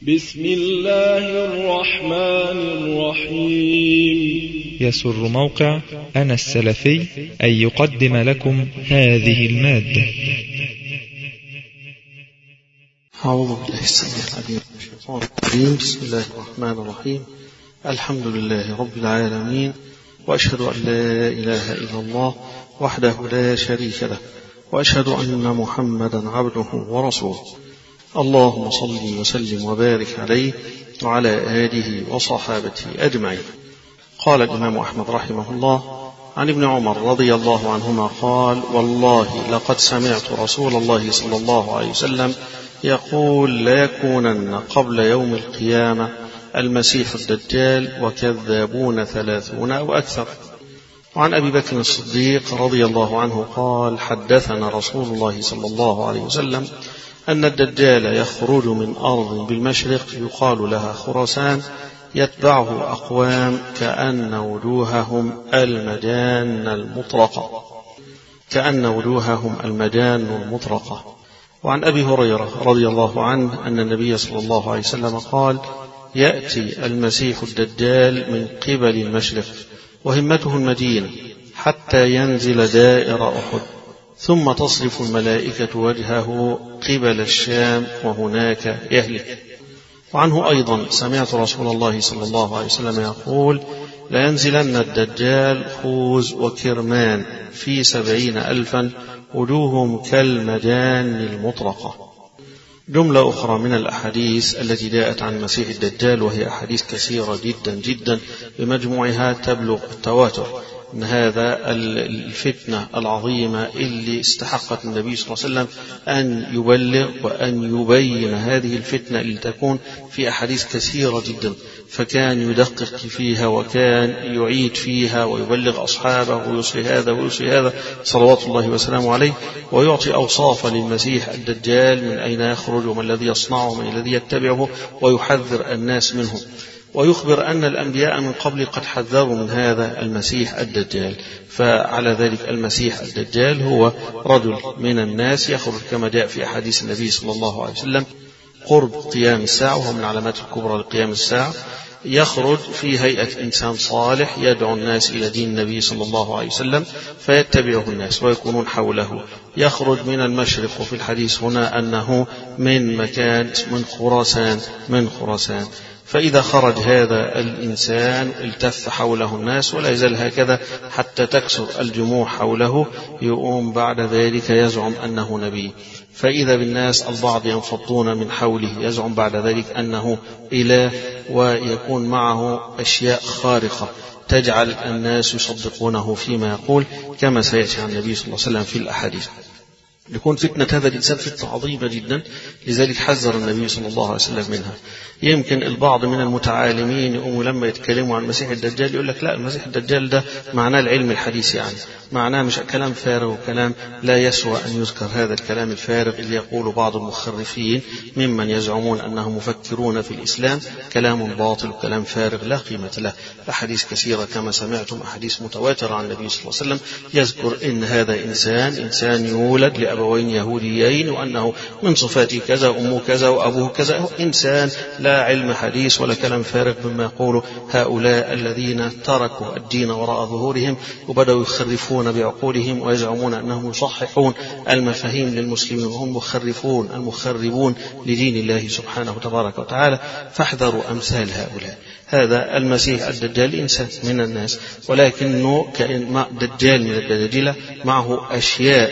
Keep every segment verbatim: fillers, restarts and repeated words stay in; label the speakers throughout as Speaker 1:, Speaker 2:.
Speaker 1: بسم الله الرحمن الرحيم.
Speaker 2: يسر موقع أنا السلفي أن يقدم لكم هذه المادة.
Speaker 3: أعوذ بالله السميع العليم من الشيطان الرجيم. بسم الله الرحمن الرحيم. الحمد لله رب العالمين، وأشهد أن لا إله إلا الله وحده لا شريك له، وأشهد أن محمدا عبده ورسوله. اللهم صل وسلم وبارك عليه وعلى آله وصحابته أجمعين. قال الإمام أحمد رحمه الله عن ابن عمر رضي الله عنهما قال: والله لقد سمعت رسول الله صلى الله عليه وسلم يقول: لا يكونن قبل يوم القيامة المسيح الدجال وكذابون ثلاثون أو أكثر. وعن أبي بكر الصديق رضي الله عنه قال: حدثنا رسول الله صلى الله عليه وسلم أن الدجال يخرج من أرض بالمشرق يقال لها خراسان، يتبعه أقوام كأن وجوههم المجان المطرقة كأن وجوههم المجان المطرقة. وعن أبي هريرة رضي الله عنه أن النبي صلى الله عليه وسلم قال: يأتي المسيح الدجال من قبل المشرق وهمته المدينة حتى ينزل دائر أحد، ثم تصرف الملائكة وجهه قبل الشام وهناك يهلك. وعنه أيضا: سمعت رسول الله صلى الله عليه وسلم يقول: لينزلن الدجال خوذ وكرمان في سبعين ألفا وجوههم كالمجان المطرقة. جملة أخرى من الأحاديث التي جاءت عن المسيح الدجال، وهي أحاديث كثيرة جدا جدا بمجموعها تبلغ التواتر، أن هذا الفتنة العظيمة اللي استحقت النبي صلى الله عليه وسلم أن يبلغ وأن يبين هذه الفتنة اللي تكون في أحاديث كثيرة جدا، فكان يدقق فيها وكان يعيد فيها ويبلغ أصحابه ويوصي هذا ويوصي هذا صلوات الله وسلامه عليه، ويعطي أوصافا للمسيح الدجال: من أين يخرج وما الذي يصنعه ومن الذي يتبعه، ويحذر الناس منه، ويخبر أن الأنبياء من قبل قد حذروا من هذا المسيح الدجال. فعلى ذلك المسيح الدجال هو رجل من الناس يخرج كما جاء في أحاديث النبي صلى الله عليه وسلم قرب قيام الساعة، وهو من علامات الكبرى لقيام الساعة. يخرج في هيئة إنسان صالح يدعو الناس إلى دين النبي صلى الله عليه وسلم فيتبعه الناس ويكونون حوله. يخرج من المشرق، وفي الحديث هنا أنه من مكان من خراسان من خراسان فإذا خرج هذا الإنسان التف حوله الناس، ولا يزال هكذا حتى تكسر الجموع حوله. يقوم بعد ذلك يزعم أنه نبي، فإذا بالناس البعض ينفضون من حوله، يزعم بعد ذلك أنه إله، ويكون معه أشياء خارقة تجعل الناس يصدقونه فيما يقول، كما سيأتي عن النبي صلى الله عليه وسلم في الأحاديث. يكون فتنة هذا الإنسان فتنة عظيمة جدا، لذلك حذر النبي صلى الله عليه وسلم منها. يمكن البعض من المتعالمين يقوموا لما يتكلموا عن المسيح الدجال يقول لك: لا، المسيح الدجال ده معناه العلم الحديث، يعني معناه مش كلام فارغ وكلام لا يسوى أن يذكر. هذا الكلام الفارغ اللي يقول بعض المخرفين ممن يزعمون أنهم مفكرون في الإسلام كلام باطل وكلام فارغ لا قيمة له. أحاديث كثيرة كما سمعتم، أحاديث متواترة عن النبي صلى الله عليه وسلم يذكر إن هذا إنسان إنسان يولد لأبوين يهوديين، وأنه من صفاته كذا وأمه كذا وأبوه كذا. إنسان لا علم حديث ولا كلام فارغ مما يقوله هؤلاء الذين تركوا الدين وراء ظهورهم وبدأوا يخرفون بعقولهم ويزعمون أنهم يصححون المفاهيم للمسلمين، وهم مخرفون المخربون لدين الله سبحانه تبارك وتعالى. فاحذروا أمثال هؤلاء. هذا المسيح الدجال إنسان من الناس، ولكنه كأن دجال من الدجاجلة معه أشياء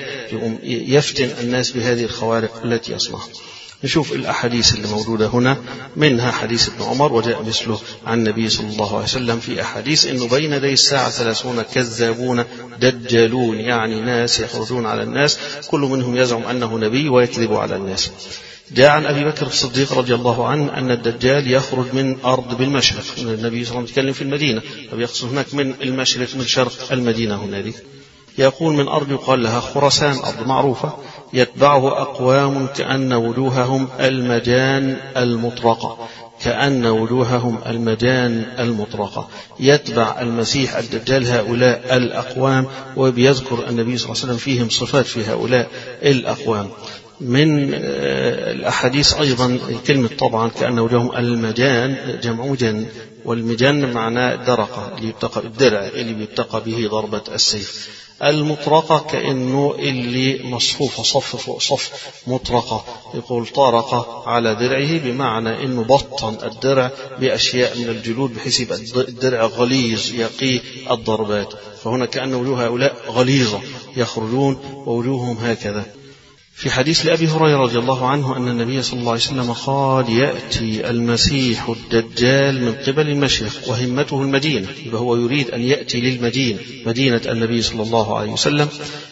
Speaker 3: يفتن الناس بهذه الخوارق التي يصنعها. نشوف الأحاديث اللي موجودة هنا، منها حديث ابن عمر وجاء مثله عن النبي صلى الله عليه وسلم في أحاديث إنه بين يدي الساعة ثلاثون كذابون دجالون، يعني ناس يخرجون على الناس كل منهم يزعم أنه نبي ويكذب على الناس. جاء عن أبي بكر الصديق رضي الله عنه أن الدجال يخرج من أرض بالمشرق. النبي صلى الله عليه وسلم يتكلم في المدينة، فبيقصد هناك من المشرق من شرق المدينة هنالك. يقول من أرض يقال لها خراسان، أرض معروفة، يتبعه أقوام كأن وجوههم المجان المطرقة كأن وجوههم المجان المطرقة. يتبع المسيح الدجال هؤلاء الأقوام، وبيذكر النبي صلى الله عليه وسلم فيهم صفات في هؤلاء الأقوام. من الأحاديث أيضا كلمة طبعا كأن وجههم المجان، جمع مجن، والمجن معناه درقة اللي يبتقى الدرع اللي بيبتقى به ضربة السيف. المطرقة كأنه اللي مصفوفة صف فوق صف مطرقة، يقول طارق على درعه بمعنى أنه بطن الدرع بأشياء من الجلود بحيث يبقى الدرع غليظ يقي الضربات. فهنا كأن وجوه هؤلاء غليظة يخرجون ووجوههم هكذا. في حديث لأبي هريرة رضي الله عنه أن النبي صلى الله عليه وسلم قال: يأتي المسيح الدجال من قبل المشرق وهمته المدينة، فهو يريد أن يأتي للمدينة مدينة النبي صلى الله عليه وسلم،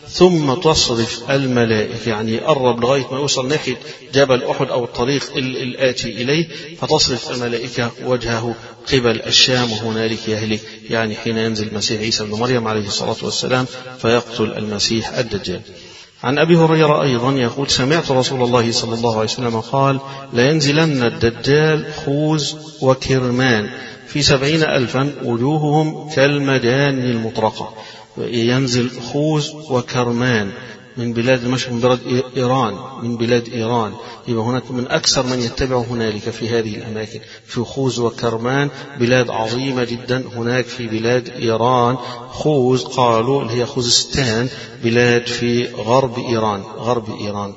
Speaker 3: ثم تصرف الملائكة، يعني يقرب لغاية ما يوصل ناحية جبل أحد أو الطريق الآتي إليه، فتصرف الملائكة وجهه قبل الشام وهنالك يهلك، يعني حين ينزل المسيح عيسى بن مريم عليه الصلاة والسلام فيقتل المسيح الدجال. عن أبي هريرة أيضا يقول: سمعت رسول الله صلى الله عليه وسلم قال: لينزلن الدجال خوذ وكرمان في سبعين ألفا وجوههم كالمجان المطرقة. ينزل خوذ وكرمان من بلاد المشرق، من بلاد إيران، من بلاد إيران، يبقى هناك من أكثر من يتبع هنالك في هذه الأماكن. في خوذ وكرمان بلاد عظيمة جدا هناك في بلاد إيران. خوذ قالوا اللي هي خوزستان، بلاد في غرب إيران، غرب إيران.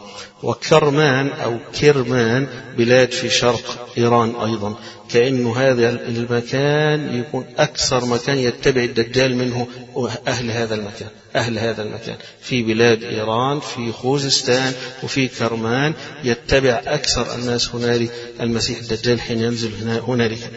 Speaker 3: وكرمان أو كرمان بلاد في شرق إيران أيضا. كأنه هذا المكان يكون أكثر مكان يتبع الدجال منه أهل هذا المكان، أهل هذا المكان في بلاد إيران، في خوزستان وفي كرمان يتبع أكثر الناس هنالك المسيح الدجال حين ينزل هنالك.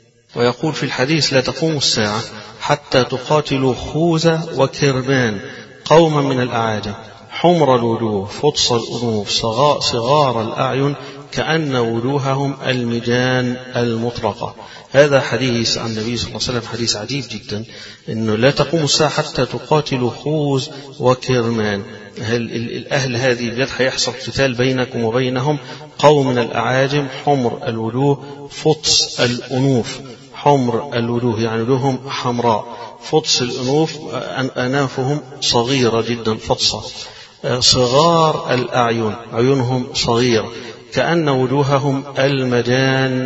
Speaker 3: ويقول في الحديث: لا تقوم الساعة حتى تقاتلوا خوذ وكرمان قوما من الأعاجم حمر الوجوه فطس الأنوف صغار الأعين كأن وجوههم المجان المطرقة. هذا حديث عن النبي صلى الله عليه وسلم، حديث عجيب جدا، أنه لا تقوم الساعة حتى تقاتلوا خوذ وكرمان. الأهل هذه البلاد حيحصل قتال بينكم وبينهم. قوم من الأعاجم حمر الوجوه فطس الأنوف، حمر الوجوه يعني وجوههم حمراء، فطس الأنوف أنافهم صغيرة جدا فطسة، صغار الأعين عيونهم صغيرة، كأن وجوههم المجان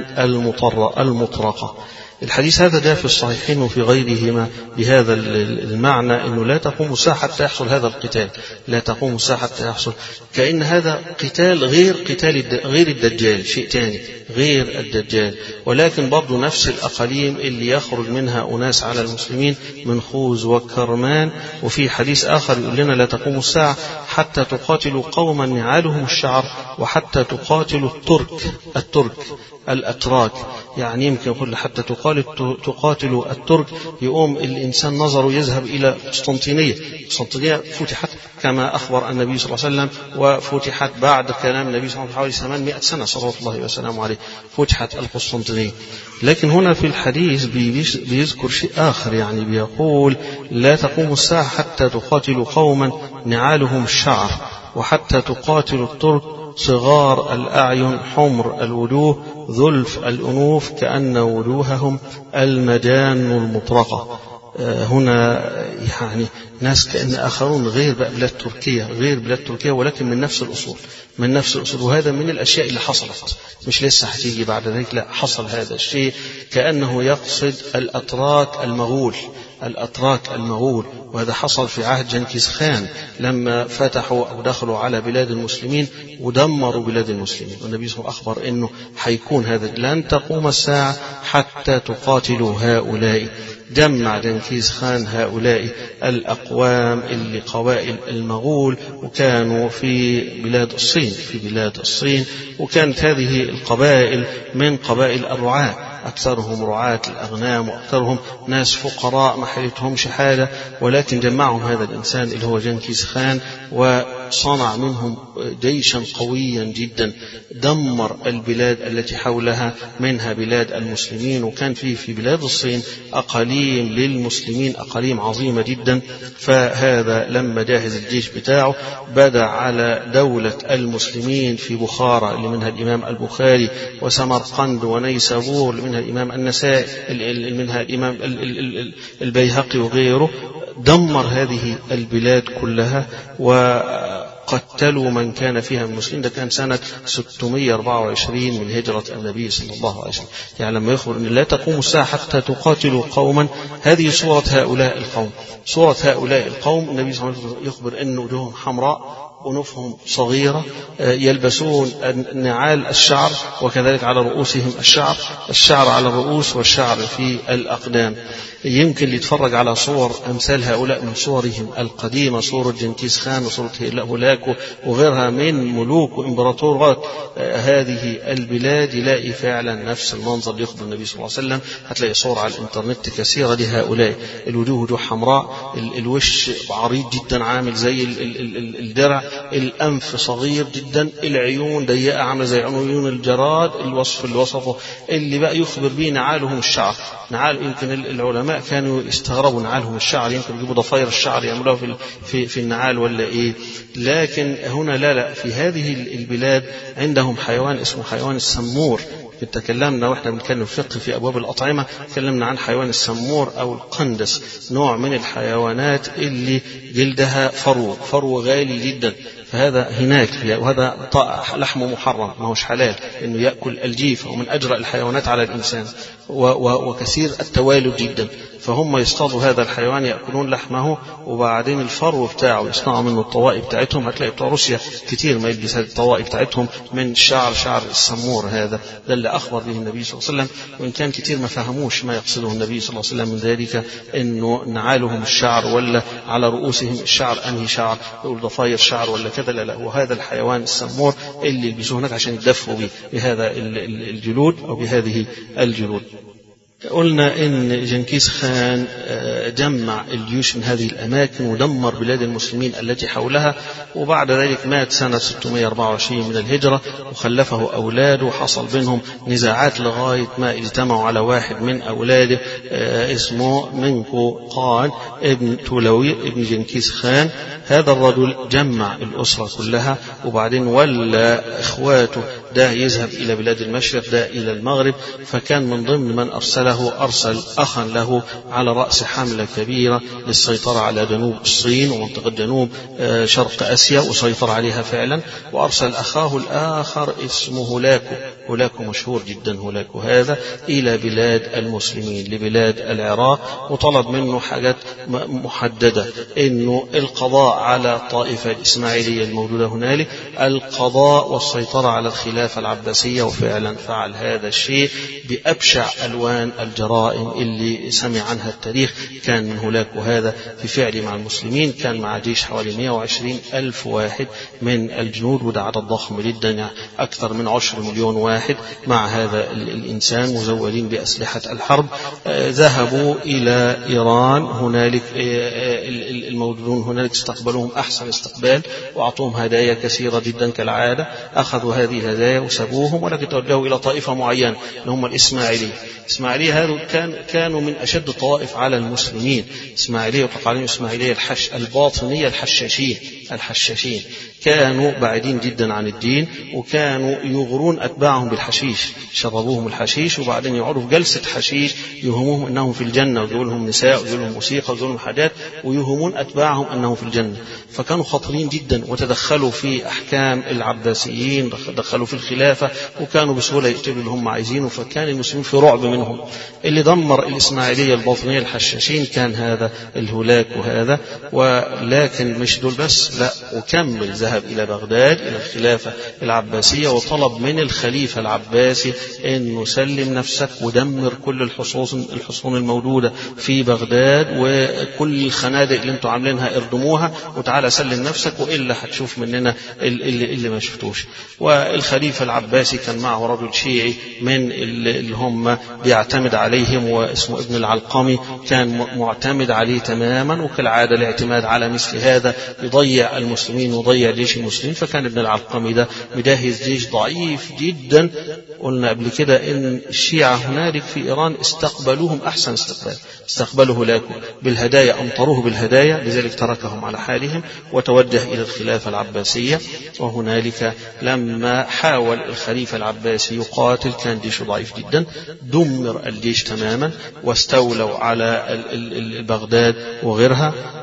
Speaker 3: المطرقة. الحديث هذا جاء في الصحيحين وفي غيرهما بهذا المعنى، أنه لا تقوم الساعة حتى يحصل هذا القتال، لا تقوم الساعة حتى يحصل، كأن هذا قتال غير قتال غير الدجال، شيء تاني غير الدجال، ولكن برضو نفس الأقاليم اللي يخرج منها أناس على المسلمين من خوذ وكرمان. وفي حديث آخر يقول لنا: لا تقوم الساعة حتى تقاتلوا قوما نعالهم الشعر وحتى تقاتلوا الترك الترك الأتراك. يعني يمكن يقول حتى تقاتل الترك، يقوم الإنسان نظره يذهب إلى قسطنطينية. قسطنطينية فتحت كما أخبر النبي صلى الله عليه وسلم، وفتحت بعد كلام النبي صلى الله عليه وسلم حوالي ثمانمائة سنة صلوات الله وسلامه عليه، فتحت القسطنطينية. لكن هنا في الحديث بيذكر شيء آخر، يعني بيقول: لا تقوم الساعة حتى تقاتل قوما نعالهم الشعر وحتى تقاتل الترك صغار الأعين حمر الوجوه ذلف الأنوف كأن وجوههم المجان المطرقة. هنا يعني ناس كأن آخرون غير بلاد تركيا، غير بلاد تركيا، ولكن من نفس الأصول، من نفس الأصول. وهذا من الأشياء اللي حصلت، مش لسه هتيجي بعد ذلك، لا، حصل هذا الشيء. كأنه يقصد الأتراك المغول، الأتراك المغول. وهذا حصل في عهد جنكيز خان لما فتحوا أو دخلوا على بلاد المسلمين ودمروا بلاد المسلمين. والنبي صلى الله عليه وسلم أخبر أنه حيكون هذا، لن تقوم الساعة حتى تقاتلوا هؤلاء. جمع جنكيز خان هؤلاء الأقوام اللي قوائل المغول، وكانوا في بلاد الصين، في بلاد الصين وكانت هذه القبائل من قبائل الرعاة، أكثرهم رعاة الأغنام وأكثرهم ناس فقراء ما حيلتهمش حاجة، ولكن جمعهم هذا الإنسان اللي هو جنكيز خان وصنع منهم جيشا قويا جدا، دمر البلاد التي حولها منها بلاد المسلمين. وكان فيه في بلاد الصين أقاليم للمسلمين، أقاليم عظيمة جدا. فهذا لما جاهز الجيش بتاعه بدأ على دولة المسلمين في بخارى اللي منها الإمام البخاري، وسمرقند ونيسابور اللي منها الإمام النسائي، اللي منها الإمام البيهقي وغيره. دمر هذه البلاد كلها، و قتلوا من كان فيها من المسلمين. ده كان سنة ستمائة وأربعة وعشرين من هجرة النبي صلى الله عليه وسلم. يعني لما يخبر أن لا تقوم الساعة حتى تقاتلوا قوما، هذه صورة هؤلاء القوم. صورة هؤلاء القوم النبي صلى الله عليه وسلم يخبر أن وجوههم حمراء، أنوفهم صغيرة، يلبسون نعال الشعر، وكذلك على رؤوسهم الشعر، الشعر على الرؤوس والشعر في الأقدام. يمكن اللي يتفرج على صور أمثال هؤلاء من صورهم القديمة، صورة جنكيز خان وصورة هولاكو وغيرها من ملوك وإمبراطورات هذه البلاد، يلاقي فعلا نفس المنظر اللي يخبر النبي صلى الله عليه وسلم. هتلاقي صور على الإنترنت كثيرة لهؤلاء، الوجوه وجوه حمراء، الوش عريض جدا عامل زي الدرع، الأنف صغير جدا، العيون ضيقة عاملة زي عيون الجراد، الوصف اللي وصفه اللي بقى يخبر به نعالهم الشعر. نعال يمكن العلماء كانوا يستغربوا نعالهم الشعر، يمكن يجيبوا ضفاير الشعر يعملوها في في في النعال ولا ايه، لكن هنا لا لا في هذه البلاد عندهم حيوان اسمه حيوان السمور. تكلمنا واحنا بنتكلم فقه في ابواب الاطعمه، تكلمنا عن حيوان السمور او القندس، نوع من الحيوانات اللي جلدها فرو فرو غالي جدا. فهذا هناك، وهذا لحمه محرم، ما هوش حلال انه ياكل الجيف، ومن اجرأ الحيوانات على الانسان وكثير التوالد جدا. فهم يصطادوا هذا الحيوان يأكلون لحمه، وبعدين الفرو بتاعه يصنعوا منه الطوائي بتاعتهم. هتلاقي بتوع روسيا كتير ما يلبس الطوائي بتاعتهم من شعر شعر السمور. هذا ده اللي أخبر به النبي صلى الله عليه وسلم، وإن كان كتير ما فهموش ما يقصده النبي صلى الله عليه وسلم من ذلك، إنه نعالهم الشعر ولا على رؤوسهم الشعر، أنهي شعر، يقول ضفاير شعر ولا كذا، لا لا، وهذا الحيوان السمور اللي يلبسوه هناك عشان يدفوا به بهذا الجلود أو بهذه الجلود. قلنا إن جنكيز خان جمع الجيوش من هذه الأماكن ودمر بلاد المسلمين التي حولها، وبعد ذلك مات سنة ستمائة وأربعة وعشرين من الهجرة، وخلفه أولاده، وحصل بينهم نزاعات لغاية ما اجتمعوا على واحد من أولاده اسمه منكو قان ابن تولوي ابن جنكيز خان. هذا الرجل جمع الأسرة كلها، وبعدين ولى إخواته، ده يذهب إلى بلاد المشرق، ده إلى المغرب. فكان من ضمن من أرسله أرسل أخا له على رأس حملة كبيرة للسيطرة على جنوب الصين ومنطقة جنوب شرق آسيا، وسيطر عليها فعلا. وأرسل أخاه الآخر اسمه هولاكو، هولاكو مشهور جدا هولاكو هذا، إلى بلاد المسلمين، لبلاد العراق، وطلب منه حاجات محددة، إنه القضاء على الطائفة الإسماعيلية الموجودة هنالك، القضاء والسيطرة على الخلافة العباسية. وفعلا فعل هذا الشيء بأبشع ألوان الجرائم اللي سمع عنها التاريخ. كان من هولاكو هذا في فعل مع المسلمين، كان مع جيش حوالي مئة وعشرين ألف واحد من الجنود، وده عدد ضخم جدا، يعني أكثر من عشر مليون واحد مع هذا الإنسان مزودين بأسلحة الحرب. ذهبوا إلى إيران، هنالك الموجودون هنالك استقبلوهم أحسن استقبال، وأعطوهم هدايا كثيرة جدا كالعادة. أخذوا هذه الهدايا وسبوهم، ولكن توجهوا إلى طائفة معينة اللي هم الإسماعيلية. الإسماعيلية هذول كان كانوا من أشد الطوائف على المسلمين. إسماعيلية وقع عليهم إسماعيلية الحش الباطنية الحشاشين الحشاشين كانوا بعيدين جدا عن الدين، وكانوا يغرون أتباعهم بالحشيش، شربوهم الحشيش، وبعدين يقعدوا في جلسة حشيش يوهموهم أنهم في الجنة، ويقولوا لهم نساء، ويقولوا لهم موسيقى، ويقولوا لهم حاجات، ويوهمون أتباعهم أنهم في الجنة. فكانوا خطرين جدا، وتدخلوا في أحكام العباسيين، دخلوا في الخلافة، وكانوا بسهولة يقتلوا اللي هم عايزينه. فكان المسلمين في رعب منهم. اللي دمر الإسماعيلية الباطنية الحشاشين كان هذا الهولاك وهذا. ولكن مش دول بس، لا، وكمل ذهب إلى بغداد إلى الخلافة العباسية، وطلب من الخليفة العباسي أن يسلم نفسك ودمر كل الحصون الحصون الموجودة في بغداد، وكل الخنادق اللي انتوا عاملينها اردموها، وتعالى سلم نفسك، وإلا هتشوف مننا اللي, اللي ما شفتوش. والخليفة العباسي كان معه رجل شيعي من اللي هم بيعتمد عليهم، واسمه ابن العلقمي، كان معتمد عليه تماما، وكالعادة الاعتماد على مثل هذا يضيع المسلمين ويضيع جيش المسلمين. فكان ابن العلقمي ده مجهز جيش ضعيف جدا. قلنا قبل كده ان الشيعة هنالك في ايران استقبلوهم احسن استقبال، استقبلوا هولاكو بالهدايا، امطروه بالهدايا، لذلك تركهم على حالهم وتوجه الى الخلافة العباسية. وهنالك لما حاول الخليفة العباسي يقاتل كان جيشه ضعيف جدا، دمر الجيش تماما، واستولوا على بغداد وغيرها.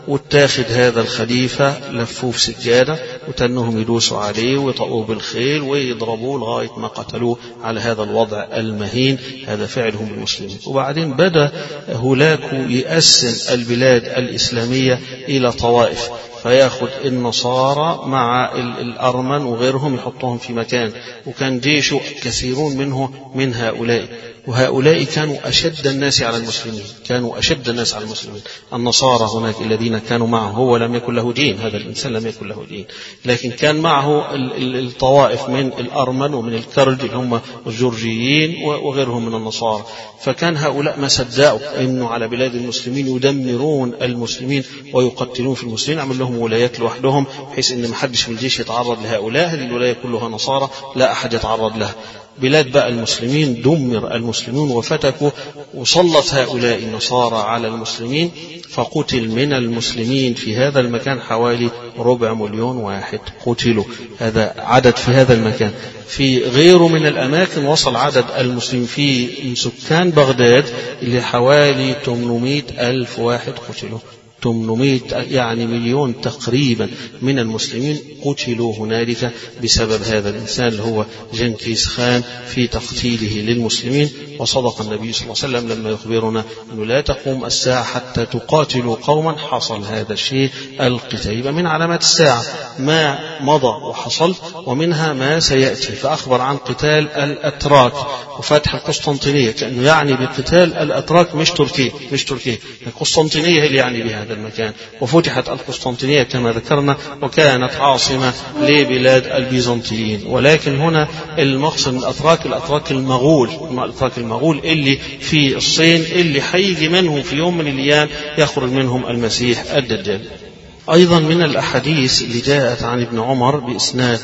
Speaker 3: واتاخد هذا الخليفة لفوه في سجادة وتنهم يدوسوا عليه ويطقوه بالخيل ويضربوه لغاية ما قتلوه على هذا الوضع المهين. هذا فعلهم بالمسلمين. وبعدين بدأ هولاكو يقسم البلاد الإسلامية إلى طوائف، فياخد النصارى مع الأرمن وغيرهم يحطهم في مكان، وكان جيشه كثيرون منه من هؤلاء، وهؤلاء كانوا أشد الناس على المسلمين، كانوا أشد الناس على المسلمين. النصارى هناك الذين كانوا معه، هو لم يكن له دين، هذا الإنسان لم يكن له دين، لكن كان معه الطوائف من الأرمن ومن الكرد اللي هم الجورجيين وغيرهم من النصارى. فكان هؤلاء ما صدقوا إنه على بلاد المسلمين يدمرون المسلمين ويقتلون في المسلمين، عمل لهم ولايات لوحدهم بحيث إن ما حدش من الجيش يتعرض لهؤلاء، هذه الولاية كلها نصارى لا أحد يتعرض لها. بلاد بقى المسلمين دمر المسلمون وفتكوا، وسلط هؤلاء النصارى على المسلمين، فقتل من المسلمين في هذا المكان حوالي ربع مليون واحد قتلوا. هذا عدد في هذا المكان. في غيره من الأماكن وصل عدد المسلمين في سكان بغداد اللي حوالي ثمانمائة ألف واحد قتلوا. ثمانمائة يعني مليون تقريبا من المسلمين قتلوا هنالك بسبب هذا الإنسان اللي هو جنكيز خان في تقتيله للمسلمين. وصدق النبي صلى الله عليه وسلم لما يخبرنا أنه لا تقوم الساعة حتى تقاتلوا قوما حصل هذا الشيء القتال. من علامات الساعة ما مضى وحصل، ومنها ما سيأتي. فأخبر عن قتال الأتراك وفتح القسطنطينية، كأنه يعني بقتال الأتراك مش تركيا، مش تركيا القسطنطينية اللي يعني بهذا المكان. وفتحت القسطنطينية كما ذكرنا، وكانت عاصمة لبلاد البيزنطيين. ولكن هنا المقصد من الأتراك الأتراك المغول، الأتراك المغول اللي في الصين، اللي حيجي منهم في يوم من الأيام يخرج منهم المسيح الدجال. أيضا من الأحاديث اللي جاءت عن ابن عمر بإسناد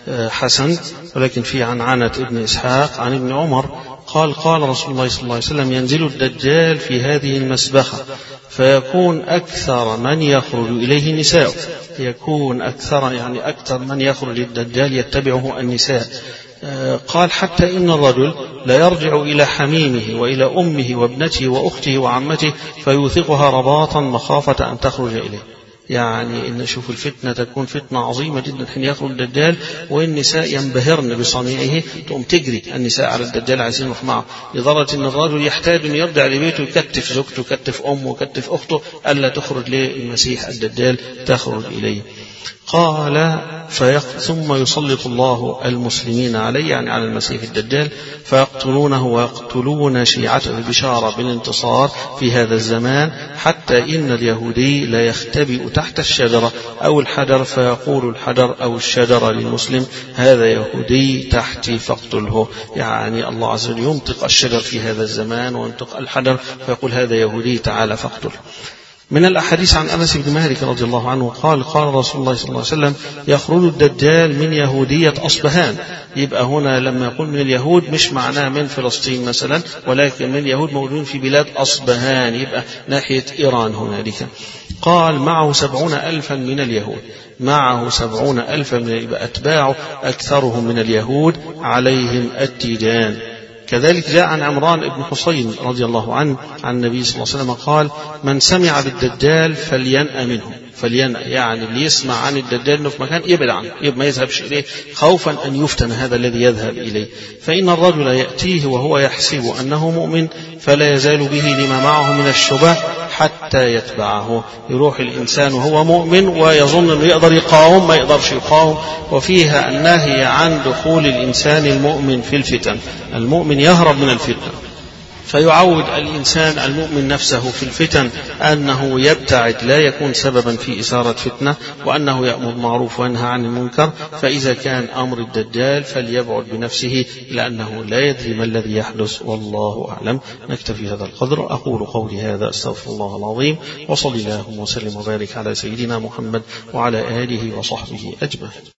Speaker 3: حسن، ولكن في عن عنة ابن إسحاق عن ابن عمر قال قال رسول الله صلى الله عليه وسلم: ينزل الدجال في هذه المسبخة فيكون أكثر من يخرج إليه النساء. يكون أكثر يعني أكثر من يخرج الدجال يتبعه النساء. قال: حتى إن الرجل لا يرجع إلى حميمه وإلى أمه وابنته وأخته وعمته فيوثقها رباطا مخافة أن تخرج إليه. يعني إن شوف الفتنة تكون فتنة عظيمة جدا حين يخرج الدجال، والنساء ينبهرن بصنيعه، تقوم تجري النساء على الدجال عايزين يروح معه، لدرجة إن الرجل يحتاج أن يرجع لبيته يكتف زوجته يكتف أمه يكتف أخته ألا تخرج للمسيح الدجال تخرج إليه. قال: ثم يسلط الله المسلمين عليه، يعني على المسيح الدجال، فيقتلونه ويقتلون شيعته البشارة بالانتصار في هذا الزمان، حتى إن اليهودي لا يختبئ تحت الشجرة أو الحجر فيقول الحجر أو الشجرة للمسلم: هذا يهودي تحتي فاقتله. يعني الله عز وجل ينطق الشجر في هذا الزمان وينطق الحجر فيقول: هذا يهودي تعالى فاقتله. من الأحاديث عن أنس بن مالك رضي الله عنه قال: قال رسول الله صلى الله عليه وسلم: يخرج الدجال من يهودية أصبهان. يبقى هنا لما يقول من اليهود مش معناه من فلسطين مثلا، ولكن من يهود موجودين في بلاد أصبهان، يبقى ناحية إيران هنالك. قال: معه سبعون ألفا من اليهود، معه سبعون ألفا من يبقى أتباعه أكثرهم من اليهود عليهم التيجان. كذلك جاء عن عمران بن حسين رضي الله عنه عن النبي صلى الله عليه وسلم قال: من سمع بالدجال فلينأ منه. فلينأ يعني اللي يسمع عن الدجال انه في مكان يبعد عنه، يبقى ما يذهبش اليه خوفا ان يفتن هذا الذي يذهب اليه. فان الرجل ياتيه وهو يحسب انه مؤمن فلا يزال به لما معه من الشبه حتى يتبعه. يروح الانسان وهو مؤمن ويظن انه يقدر يقاوم، ما يقدرش يقاوم. وفيها النهي عن دخول الانسان المؤمن في الفتن. المؤمن يهرب من الفتن، فيعود الإنسان المؤمن نفسه في الفتن أنه يبتعد، لا يكون سببا في إثارة فتنة، وأنه يأمر بالمعروف وينهى عن المنكر. فإذا كان أمر الدجال فليبعد بنفسه، لأنه لا يدري ما الذي يحدث، والله أعلم. نكتفي هذا القدر. أقول قولي هذا، أستغفر الله العظيم، وصلى الله وسلم وبارك على سيدنا محمد وعلى آله وصحبه أجمعين.